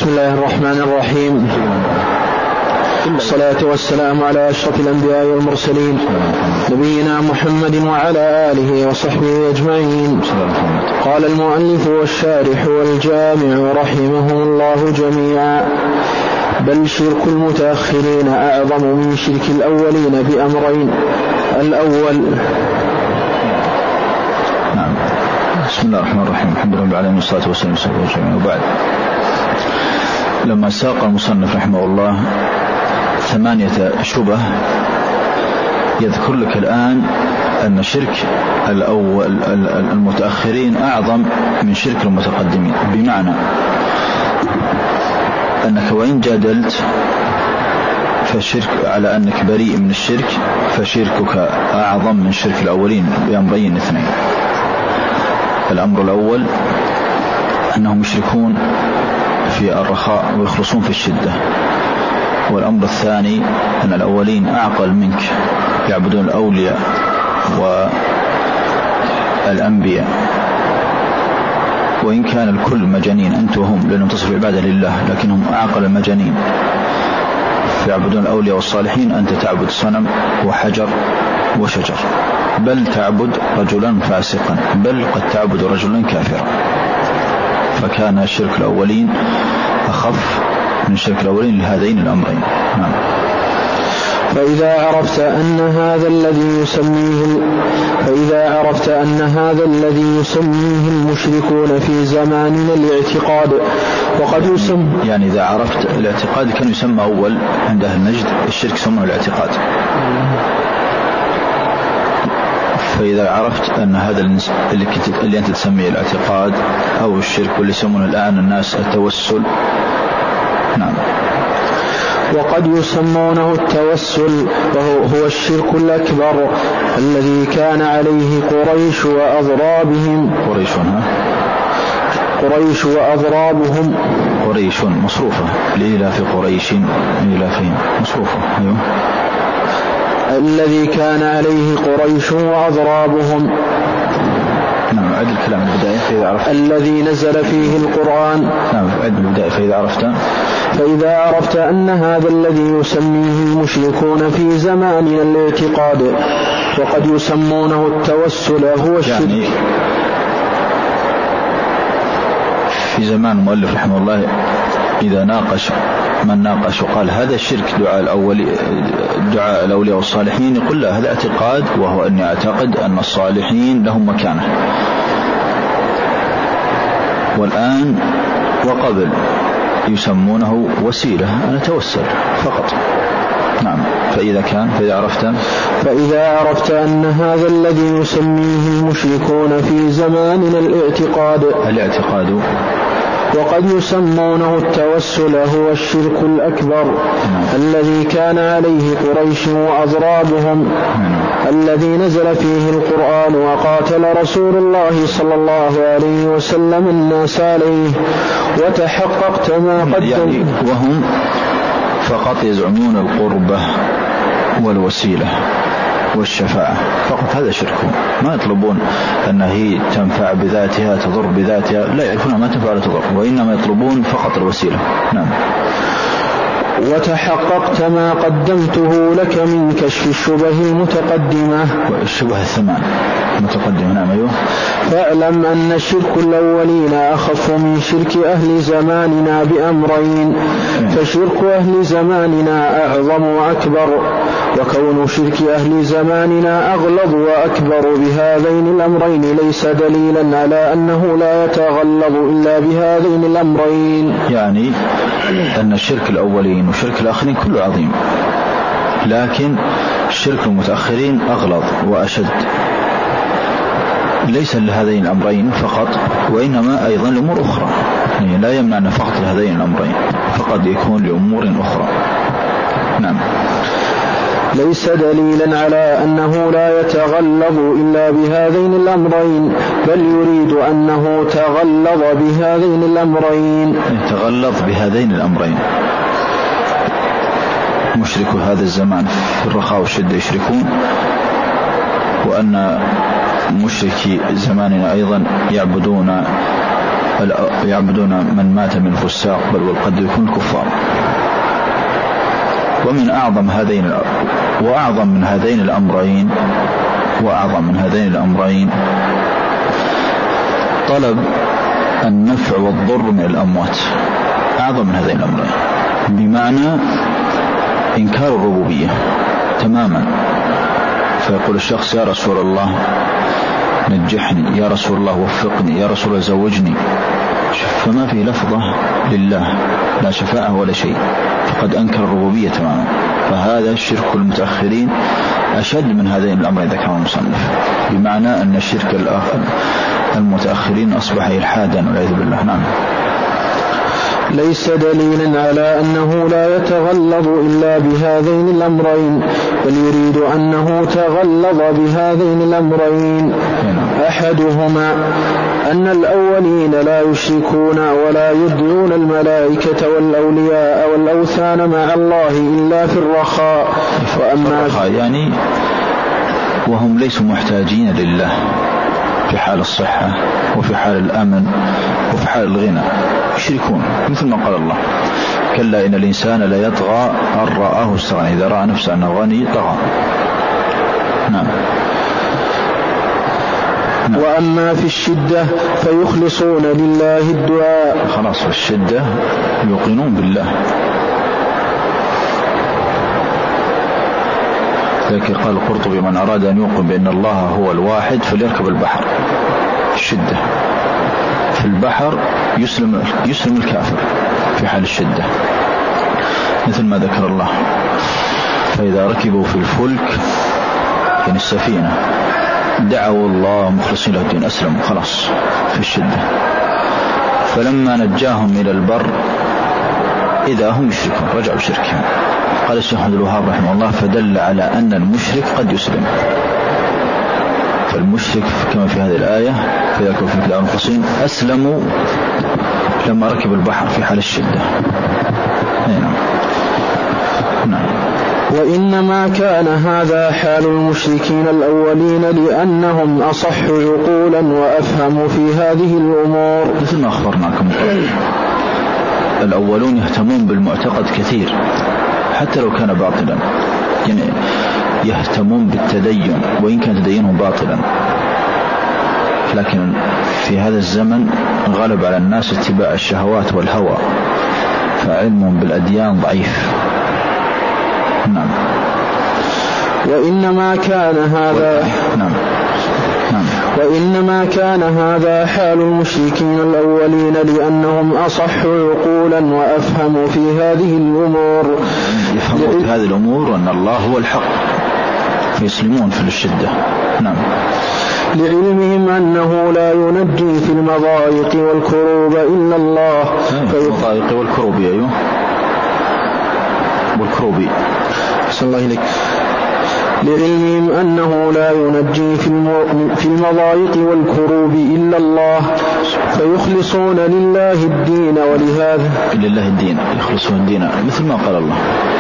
بسم الله الرحمن الرحيم. الصلاة والسلام على أشرف الأنبياء والمرسلين نبينا محمد وعلى آله وصحبه أجمعين. قال المؤلف والشارح والجامع رحمهم الله جميعا: بل شرك المتأخرين أعظم من شرك الأولين بأمرين. الأول. نعم. بسم الله الرحمن الرحيم. الحمد لله رب العالمين والصلاة والسلام على رسول الله. وبعد، لما ساق المصنف رحمه الله 8 شبه يذكر لك الآن أن شرك الأول المتأخرين أعظم من شرك المتقدمين، بمعنى أنك وإن جادلت فالشرك على أنك بريء من الشرك فشركك أعظم من شرك الأولين بأمرين اثنين. الأمر الأول أنهم يشركون في الرخاء ويخلصون في الشدة، والأمر الثاني أن الأولين أعقل منك، يعبدون الأولياء والأنبياء، وإن كان الكل مجانين أنت وهم، لأنهم تصف العبادة لله، لكنهم أعقل المجانين فيعبدون الأولياء والصالحين. أنت تعبد صنم وحجر وشجر، بل تعبد رجلا فاسقا، بل قد تعبد رجلا كافرا. فكان شرك الأولين أخف من شرك الأولين لهذين الأمرين. نعم. فإذا عرفت أن هذا الذي يسميه المشركون في زماننا الاعتقاد، وقد يسمى، يعني إذا عرفت الاعتقاد كان يسمى أول عند أهل النجد الشرك يسمونه الاعتقاد. فإذا عرفت أن هذا اللي أنت تسميه الاعتقاد أو الشرك، واللي يسمونه الآن الناس التوسل. نعم. وقد يسمونه التوسل، وهو الشرك الأكبر الذي كان عليه قريش وأضرابهم. قريش مصروفة لإلاف قريش إلافهم مصروفة. أيوه. الذي كان عليه قريش وأضرابهم. نعم. عد الكلام البداية فإذا عرفت. الذي نزل فيه القرآن. نعم. عد البداية فإذا عرفت أن هذا الذي يسميه المشركون في زماننا الاعتقاد، وقد يسمونه التوسل، هو الشرك. يعني في زمان المؤلف رحمه الله إذا ناقش من ناقش وقال هذا الشرك دعاء الأولياء والصالحين، يقول لا، هذا اعتقاد، وهو أني أعتقد أن الصالحين لهم مكانة. والآن وقبل يسمونه وسيلة، أنا أتوسل فقط. نعم. فإذا عرفت أن هذا الذي يسميه المشركون في زماننا الاعتقاد، وقد يسمونه التوسل، هو الشرك الأكبر الذي كان عليه قريش وأضرابهم، الذي نزل فيه القرآن وقاتل رسول الله صلى الله عليه وسلم الناس عليه، وتحققت ما قدم. وهم فقط يزعمون القربة والوسيلة والشفاعة فقط، هذا شركهم. ما يطلبون أنها هي تنفع بذاتها تضر بذاتها، لا يعرفون ما تنفع ولا تضر، وإنما يطلبون فقط الوسيلة. نعم. وتحققت ما قدمته لك من كشف الشبه المتقدمة. والشبه 8 متقدمة. نعم. أيوه. فاعلم أن شرك الأولين أخف من شرك أهل زماننا بأمرين. فشرك أهل زماننا أعظم وأكبر، وكون شرك أهل زماننا أغلظ وأكبر بهذين الأمرين ليس دليلا على أنه لا يتغلظ إلا بهذين الأمرين. يعني أن الشرك الأولين وشرك الآخرين كله عظيم، لكن الشرك المتأخرين أغلظ وأشد، ليس لهذين الأمرين فقط، وإنما أيضا لأمور أخرى. يعني لا يمنع أن فقط لهذين الأمرين، فقد يكون لأمور أخرى. نعم. ليس دليلا على أنه لا يتغلظ إلا بهذين الأمرين، بل يريد أنه تغلظ بهذين الأمرين. يتغلظ بهذين الأمرين. مشرك هذا الزمان في الرخاء والشدة يشركون، وأن مشركي زماننا أيضا يعبدون يعبدون من مات من فساق، بل والقد يكون كفار. ومن أعظم من هذين الأمرين طلب النفع والضر من الأموات، أعظم من هذين الأمرين، بمعنى إنكار الربوبية تماما. فيقول الشخص: يا رسول الله نجحني، يا رسول الله وفقني، يا رسول الله زوجني، فما في لفظة لله، لا شفاعة ولا شيء، فقد أنكر الربوبية تماما. فهذا الشرك المتأخرين أشد من هذين الأمرين ذكره المصنف، بمعنى أن الشرك المتأخرين أصبح إلحادا والعياذ بالله. نعم. ليس دليلا على أنه لا يتغلظ إلا بهذين الأمرين، بل يريد أنه تغلظ بهذين الأمرين. أحدهما أن الأولين لا يشركون ولا يدعون الملائكة والأولياء والأوثان مع الله إلا في الرخاء. وأما يعني وهم ليسوا محتاجين لله في حال الصحة وفي حال الأمن وفي حال الغنى، يشركون، مثل ما قال الله: كلا إن الإنسان لا يطغى أن رآه استغنى، إذا رأى نفسه أنه غني طغى. نعم. وأما في الشدة فيخلصون لله الدعاء. خلاص، في الشدة يوقنون بالله. لكن قال القرطبي: من أراد أن يوقن بأن الله هو الواحد فليركب البحر. الشدة في البحر يسلم الكافر في حال الشدة، مثل ما ذكر الله: فإذا ركبوا في الفلك، يعني السفينة، دعوا الله مخلصين له الدين، أسلموا خلاص في الشدة. فلما نجاهم إلى البر إذا هم يشركون، رجعوا شركهم. قال الشيخ عبد الوهاب رحمه الله: فدل على أن المشرك قد يسلم. فالمشرك كما في هذه الآية: فإذا كانوا في كلام قصين أسلموا لما ركب البحر في حال الشدة. نعم. وإنما كان هذا حال المشركين الأولين لأنهم أصح عقولا وأفهم في هذه الأمور. مثل ما أخبرناكم، الأولون يهتمون بالمعتقد كثير حتى لو كان باطلا، يعني يهتمون بالتدين وإن كان تدينهم باطلا. لكن في هذا الزمن غلب على الناس اتباع الشهوات والهوى، فعلمهم بالأديان ضعيف. نعم. وإنما كان هذا حال المشركين الأولين لأنهم أصح عقولا وأفهم في هذه الأمور. يفهمون في هذه الأمور أن الله هو الحق، فيسلمون في الشدة. نعم. لعلمهم أنه لا ينجي في المضايق والكروب إلا الله. المضايق والكروب، أيوه، والكروب. صلى الله عليك. لعلمهم أنه لا ينجي في المضايق والكروب إلا الله، فيخلصون لله الدين. ولهذا لله الدين، يخلصون الدين، مثل ما قال الله: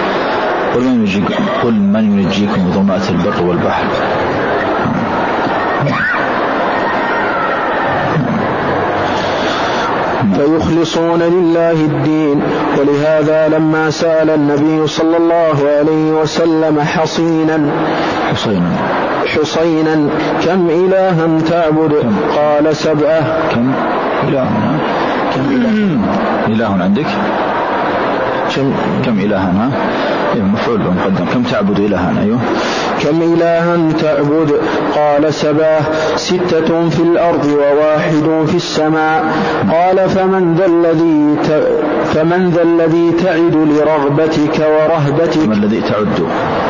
قل من ينجيكم من ظلمات البر والبحر. فيخلصون لله الدين. ولهذا لما سأل النبي صلى الله عليه وسلم حصينا كم إلها تعبد؟ قال 7. كم إله عندك؟ كم إلها؟ مفعول مقدم. كم تعبد إلها؟ أيوه. كم إلها تعبد؟ قال 7: 6 في الأرض و1 في السماء. قال فمن ذا الذي تعد لرغبتك ورهبتك؟ من الذي تعد؟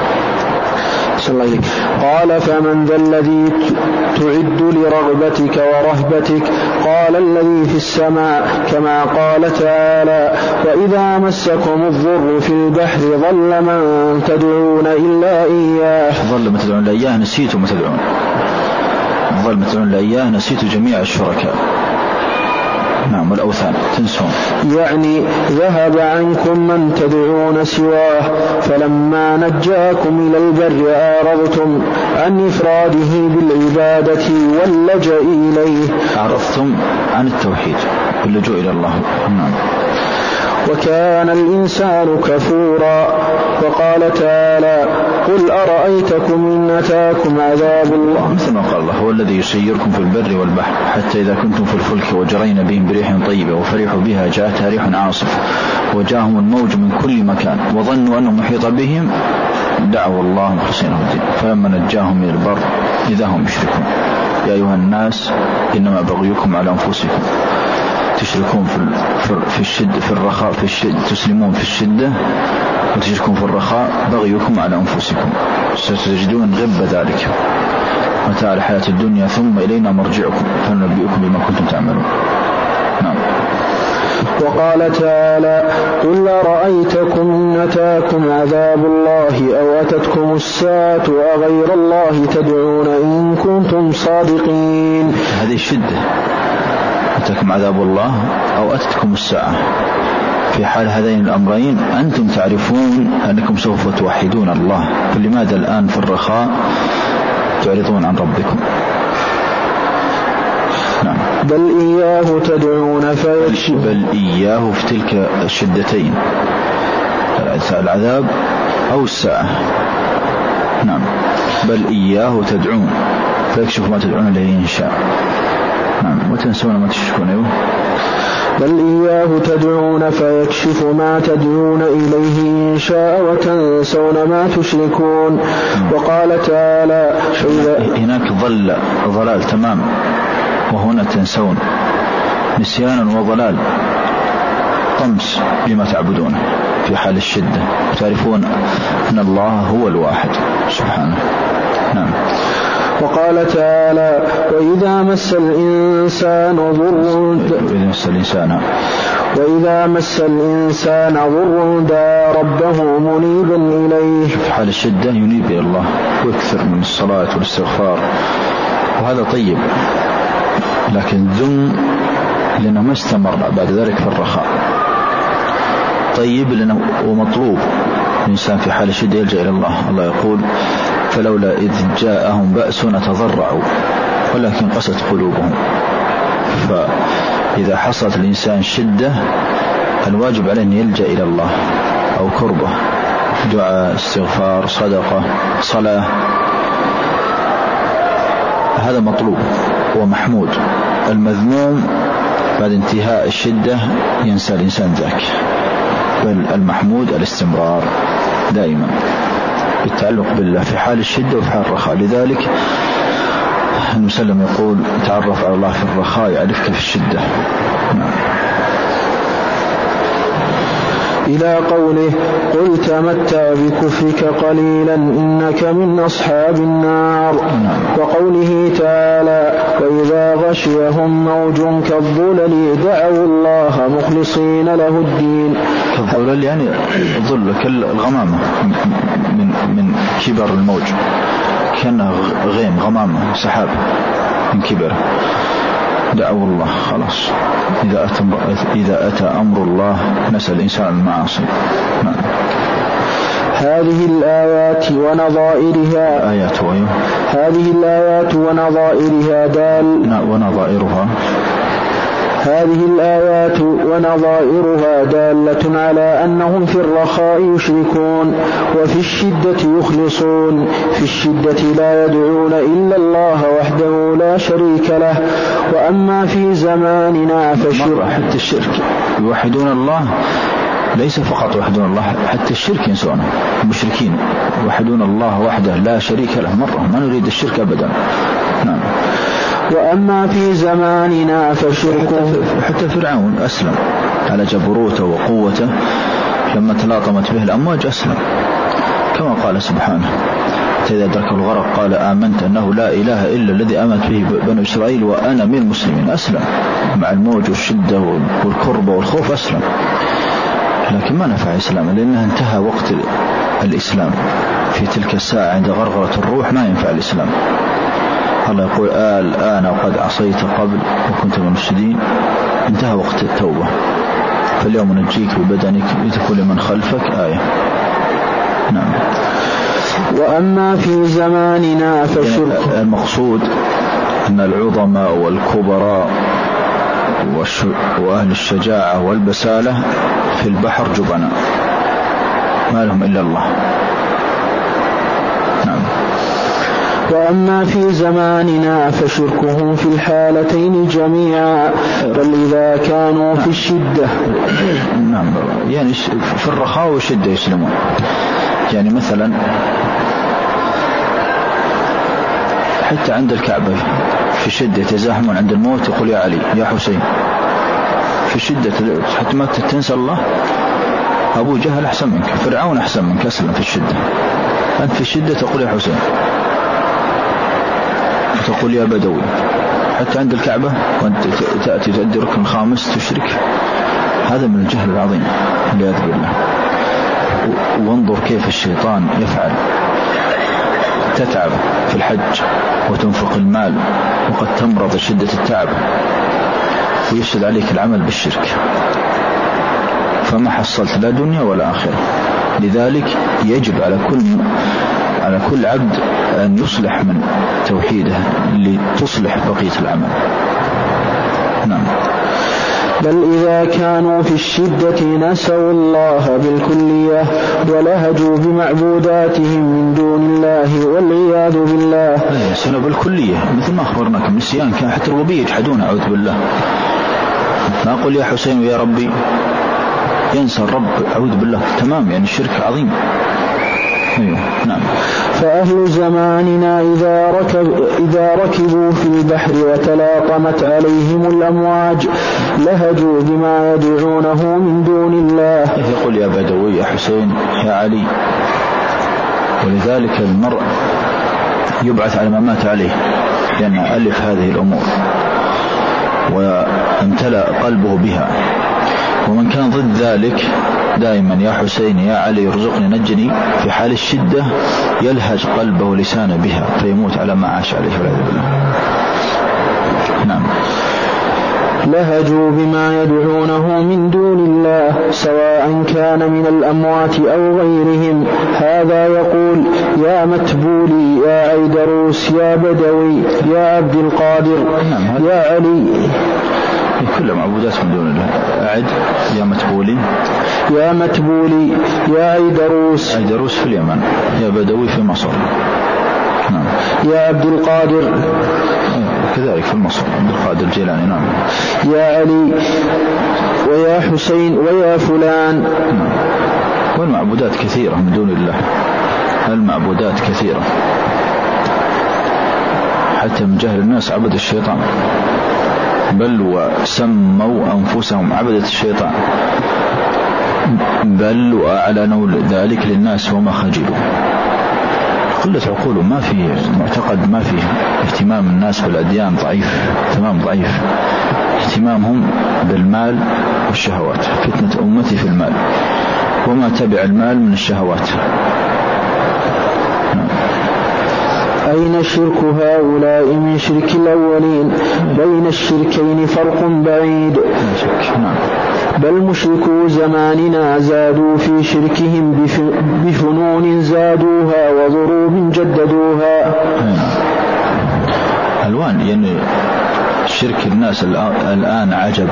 قال فمن ذا الذي تعد لرغبتك ورهبتك؟ قال الذي في السماء، كما قال تعالى: وإذا مسكم الضر في البحر ضل من تدعون إلا إياه. ضل من تدعون إلا إياه، نسيتم ما تدعون. ضل من تدعون إلا إياه، نسيت جميع الشركاء. نعم والأوثان تنسون، يعني ذهب عنكم من تدعون سواه، فلما نجاكم إلى البر أعرضتم عن إفراده بالعبادة واللجأ إليه. أعرضتم عن التوحيد واللجوء إلى الله. نعم. وكان الإنسان كفورا. وقال تعالى: قل أرأيتكم إن أتاكم عذاب الله، مثل ما قال الله: هو الذي يسيركم في البر والبحر حتى إذا كنتم في الفلك وجرين بهم بريح طيبة وفرحوا بها جاءتها ريح عاصف وجاءهم الموج من كل مكان وظنوا أنه محيط بهم دعوا الله مخلصين له الدين فلما نجاهم من البر إذا هم يشركون. يا أيها الناس إنما بغيكم على أنفسكم، تشركون في الشدة في الرخاء، في الشدة تسلمون في الشدة وتشركون في الرخاء، بغيكم على أنفسكم ستجدون غب ذلك متاع الحياة الدنيا ثم إلينا مرجعكم فننبئكم بما كنتم تعملون. نعم. وقال تعالى: قل أرأيتكم إن أتاكم عذاب الله أو أتتكم الساعة أغير الله تدعون إن كنتم صادقين. هذه الشدة، أتاكم عذاب الله أو أتتكم الساعة. في حال هذين الأمرين أنتم تعرفون أنكم سوف توحدون الله، فلماذا الآن في الرخاء تعرضون عن ربكم؟ نعم. بل إياه تدعون فيكشف. بل إياه في تلك الشدتين، العذاب أو الساعة. نعم. بل إياه تدعون فيكشف ما تدعون إليه إن شاء. نعم. وتنسون ما تشركون. بل إياه تدعون فيكشف ما تدعون إليه إن شاء وتنسون ما تشركون. وقال تعالى: هناك ضلال تمام، وهنا تنسون، نسيانا وضلال، طمس لما تعبدونه في حال الشدة، وتعرفون أن الله هو الواحد سبحانه. نعم. وقال تعالى: وإذا مس الإنسان ضر دعا ربه منيبا إليه. في حال الشدة ينيب إلى الله ويكثر من الصلاة والاستغفار، وهذا طيب، لكن ذم لأنه ما استمر بعد ذلك في الرخاء. طيب لأنه ومطلوب الإنسان في حال الشدة يلجأ إلى الله. الله يقول: فلولا إذ جاءهم بأسنا تضرعوا ولكن قست قلوبهم. فإذا حصلت الإنسان شدة الواجب عليه أن يلجأ إلى الله أو كربة، دعاء، استغفار، صدقة، صلاة، هذا مطلوب ومحمود. المذموم بعد انتهاء الشدة ينسى الإنسان ذاك، بل المحمود الاستمرار دائما بالتعلق بالله في حال الشدة وفي حال الرخاء. لذلك النبي صلى الله عليه وسلم يقول: تعرف على الله في الرخاء يعرفك في الشدة. إلى قوله: قل تمتع بكفرك قليلا إنك من أصحاب النار. وقوله تعالى: وإذا غشيهم موج كالظلل دعوا الله مخلصين له الدين. كالظلل يعني الظل كالغمامة من كبر الموج، كأنه غيم غمامة سحاب من كبره. دعوا الله خلاص. إذا أتى أمر الله نسى الإنسان المعاصي. هذه الآيات ونظائرها هذه الآيات ونظائرها دالة على أنهم في الرخاء يشركون وفي الشدة يخلصون. في الشدة لا يدعون إلا الله وحده لا شريك له. وأما في زماننا حتى الشرك يوحدون الله، ليس فقط يوحدون الله، حتى الشرك ينسونه. المشركين يوحدون الله وحده لا شريك له مرة، ما نريد الشرك أبدا. نعم. وأما في زماننا فشركه. حتى فرعون أسلم على جبروته وقوته، لما تلاطمت به الأمواج أسلم، كما قال سبحانه: إذا أدركه الغرق قال آمنت أنه لا إله إلا الذي آمنت به بنو إسرائيل وأنا من المسلمين. أسلم مع الموج والشدة والكربة والخوف، أسلم، لكن ما نفع إسلامه لأنه انتهى وقت الإسلام. في تلك الساعة عند غرغرة الروح ما ينفع الإسلام. الله يقول: الآن وقد عصيت قبل وكنت من المفسدين انتهى وقت التوبة. فاليوم ننجيك ببدنك لتكون لمن خلفك آية. نعم. وأما في زماننا فشرك. المقصود أن العظماء والكبراء وأهل الشجاعة والبسالة في البحر جبناء ما لهم إلا الله. نعم. وأما في زماننا فشركهم في الحالتين جميعا، بل إذا كانوا في الشدة. نعم. يعني في الرخاء والشدة يسلمون. يعني مثلا حتى عند الكعبة في الشدة يتزاحمون عند الموت، يقول يا علي يا حسين. في الشدة حتى ما تنسى الله. أبو جهل أحسن منك، فرعون أحسن منك، أسلم في الشدة. أنت في الشدة تقول يا حسين، تقول يا بدوي. حتى عند الكعبة وأنت تأتي تؤدي ركن خامس تشرك. هذا من الجهل العظيم والعياذ بالله. وانظر كيف الشيطان يفعل. تتعب في الحج وتنفق المال وقد تمرض شدة التعب ويفسد عليك العمل بالشرك، فما حصلت لا دنيا ولا آخرة. لذلك يجب على كل عبد أن يصلح من توحيده لتصلح بقية العمل. نعم. بل إذا كانوا في الشدة نسوا الله بالكلية ولهجوا بمعبوداتهم من دون الله والعياذ بالله. ينسون بالكلية مثل ما أخبرناكم. النسيان كان حتى الربوبية يجحدون، أعوذ بالله. ما أقول يا حسين ويا ربي، ينسى الرب، أعوذ بالله. تمام، يعني الشرك عظيم. أيوه. نعم. فأهل زماننا إذا ركبوا في البحر وتلاطمت عليهم الأمواج لهجوا بما يدعونه من دون الله. يقول يا بدوي يا حسين يا علي. ولذلك المرء يبعث على ما مات عليه، لأن ألف هذه الأمور وامتلأ قلبه بها. ومن كان ضد ذلك دائما يا حسين يا علي ارزقني نجني، في حال الشدة يلهج قلبه ولسانه بها فيموت على ما عاش عليه والعياذ بالله. نعم. لهجوا بما يدعونه من دون الله سواء كان من الأموات أو غيرهم. هذا يقول يا متبولي يا عيدروس يا بدوي يا عبد القادر يا علي. كل معبودات من دون الله. أعد. يا متبولي يا متبولي يا عيدروس. عيدروس في اليمن، يا بدوي في مصر. نعم. يا عبد القادر كذلك في مصر، عبد القادر الجيلاني. نعم. يا علي ويا حسين ويا فلان. نعم. والمعبودات كثيرة من دون الله. المعبودات كثيرة، حتى من جهل الناس عبد الشيطان، بل وسموا أنفسهم عبدة الشيطان، بل وأعلنوا ذلك للناس وما خجلوا. قلة عقول، ما في معتقد، ما في اهتمام الناس بالأديان، ضعيف، اهتمام ضعيف. اهتمامهم بالمال والشهوات. فتنة أمتي في المال وما تبع المال من الشهوات. أين شرك هؤلاء من شرك الأولين؟ بين الشركين فرق بعيد. بل مشركو زماننا زادوا في شركهم بفنون زادوها وضروب جددوها. ألوان. يعني شرك الناس الآن عجب،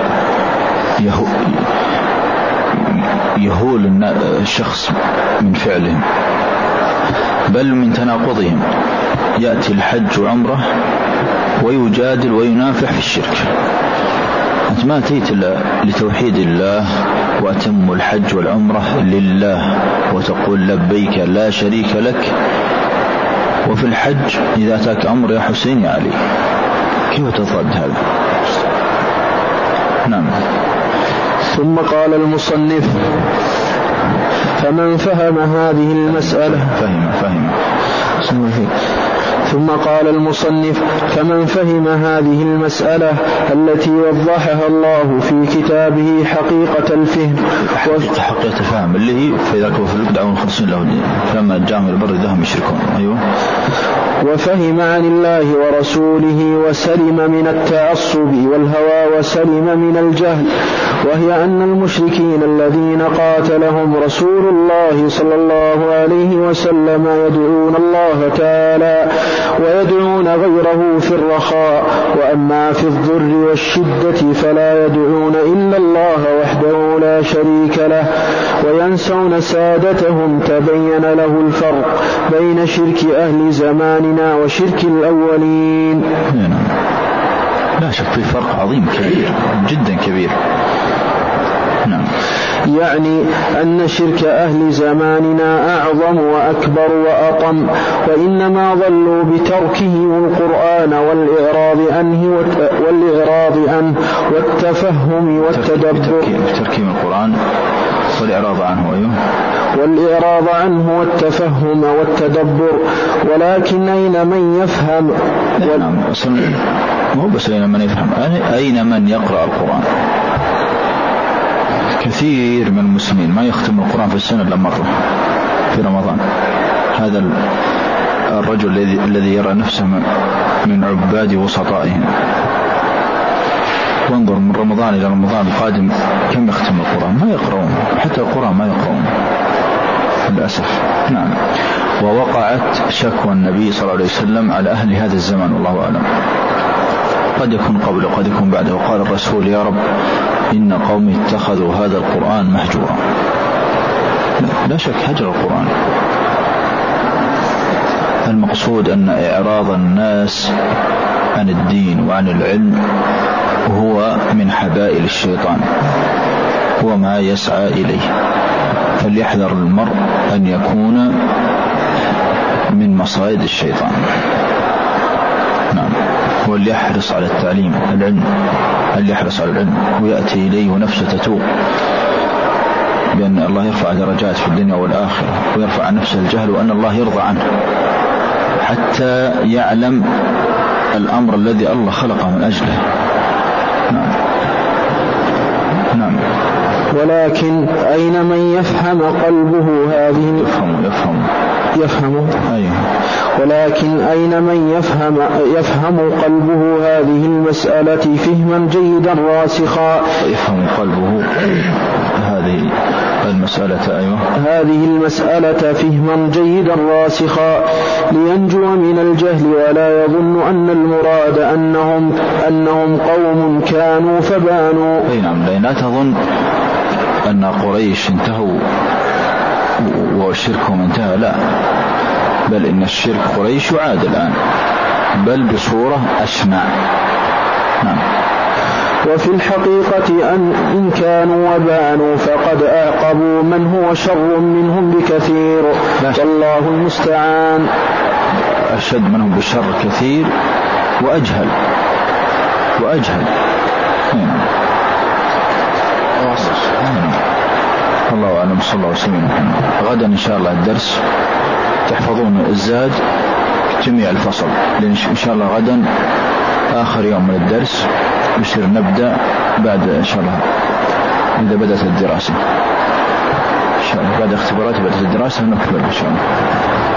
يهول الشخص من فعلهم، بل من تناقضهم. يأتي الحج وعمره ويجادل وينافح في الشرك. أنت ما أتيت لتوحيد الله وأتم الحج والعمرة لله وتقول لبيك لا شريك لك، وفي الحج إذا أتاك أمر يا حسين يا علي، كيف تضاد هذا؟ نعم. ثم قال المصنف فمن فهم هذه المسألة ثم قال المصنف: كمن فهم هذه المسألة التي وضحها الله في كتابه حقيقة الفهم حقيقة الفهم اللي هي فإذا كفروا فليدعوا خلصين له الدين فلما جاءهم البر ذهم يشركون. أيوه. وفهم عن الله ورسوله وسلم من التعصب والهوى وسلم من الجهل، وهي أن المشركين الذين قاتلهم رسول الله صلى الله عليه وسلم يدعون الله تعالى ويدعون غيره في الرخاء، وأما في الضر والشدة فلا يدعون إلا الله وحده لا شريك له، وينسون سادتهم. تبين له الفرق بين شرك أهل زماننا وشرك الأولين. لا شك في فرق عظيم كبير جدا كبير. نعم. يعني أن شرك أهل زماننا أعظم وأكبر وأطم، وإنما ضلوا بتركهم القرآن والإعراض عنه والتفهم والتدبر. تركهم القرآن والإعراض عنه. أيوه. والإعراض عنه والتفهم والتدبر. ولكن أين من يفهم؟ نعم. مو بس أين من يفهم، أين من يقرأ القرآن؟ كثير من المسلمين ما يختم القرآن في السنة إلا مرة في رمضان. هذا الرجل الذي يرى نفسه من عباد وسطائهم، وانظر من رمضان إلى رمضان القادم كم يختم القرآن، ما يقرؤون، حتى القرآن ما يقرؤون للأسف. نعم. ووقعت شكوى النبي صلى الله عليه وسلم على أهل هذا الزمان والله أعلم، قد يكون قبله قد يكون بعده. وقال الرسول: يا رب إن قومي اتخذوا هذا القرآن مهجورا. لا شك هجر القرآن. المقصود أن إعراض الناس عن الدين وعن العلم هو من حبائل الشيطان، هو ما يسعى إليه. فليحذر المرء أن يكون من مصائد الشيطان. نعم. وليحرص على التعليم العلم، ليحرص على العلم ويأتي إليه ونفسه تتوب، بأن الله يرفع درجات في الدنيا والآخرة، ويرفع عن نفسه الجهل وأن الله يرضى عنه، حتى يعلم الأمر الذي الله خلقه من أجله. نعم. نعم. ولكن أين من يفهم قلبه هذه؟ يفهم. أيه. ولكن أين من يفهم قلبه هذه المسألة فهما جيدا راسخا؟ يفهم قلبه هذه المسألة. أيوة. هذه المسألة فهما جيدا راسخا لينجو من الجهل، ولا يظن أن المراد أنهم قوم كانوا فبانوا. أي نعم. لا تظن أن قريش انتهوا وشركهم انتهى، لا، بل إن الشرك قريش يعاد الآن، بل بصورة أشنع. نعم. وفي الحقيقة إن كانوا وبانوا فقد أعقبوا من هو شر منهم بكثير، والله المستعان. أشد منهم بالشر كثير وأجهل. الله أعلم. صلى الله عليه وسلم. غدا إن شاء الله الدرس تحفظون الزاد جميع الفصل، لأن إن شاء الله غدا آخر يوم من الدرس، يصير نبدأ بعد إن شاء الله إذا بدأت الدراسة إن شاء الله، بعد اختبارات بدأت الدراسة نكمل إن شاء الله.